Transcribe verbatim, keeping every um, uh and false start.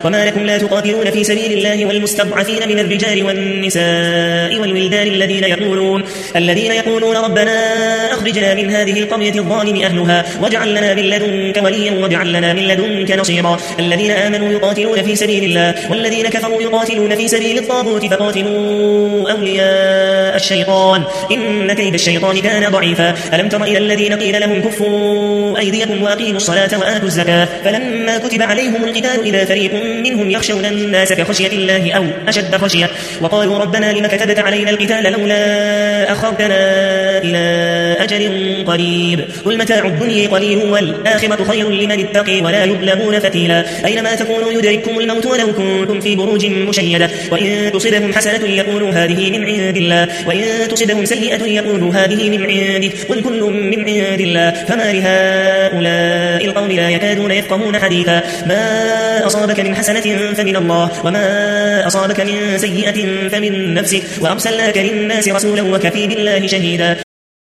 وما لكم لا تقاتلون في سبيل الله والمستضعفين من الرجال والنساء والولدان الذين يقولون الذين يقولون ربنا أخرجنا من هذه القرية الظالم أهلها واجعل لنا من لدنك وليا واجعل لنا من لدنك نصيرا الذين آمنوا يقاتلون في سبيل الله والذين كفروا يقاتلون في سبيل الطاغوت فقاتلوا أولياء الشيطان إن كيد الشيطان كان ضعيفا ألم تر إلى الذين قيل لهم كفوا أيديكم وأقيموا الصلاة وآتوا الزكاة فلما كتب عليهم القتال إذا فريق منهم يخشون الناس كخشية الله أو أشد خشية وقالوا ربنا لم كتبت علينا القتال لولا أخرتنا إلى أجل قريب قل متاع الدنيا قليل والآخرة خير لمن اتقي ولا يظلمون فتيلا أينما تكونوا يدرككم الموت ولو كنتم في بروج مشيدة وإن تصبهم حسنة يقولوا هذه من عند الله وإن تصبهم سيئة يقولوا هذه من عندك قل كل من عند الله فما لهؤلاء القوم لا يكادون يفقهون حديثا ما أصابك من حسنة فمن الله وما أصابك من سيئة فمن نفسك وأرسلناك للناس رسولا وكفى بالله شهيدا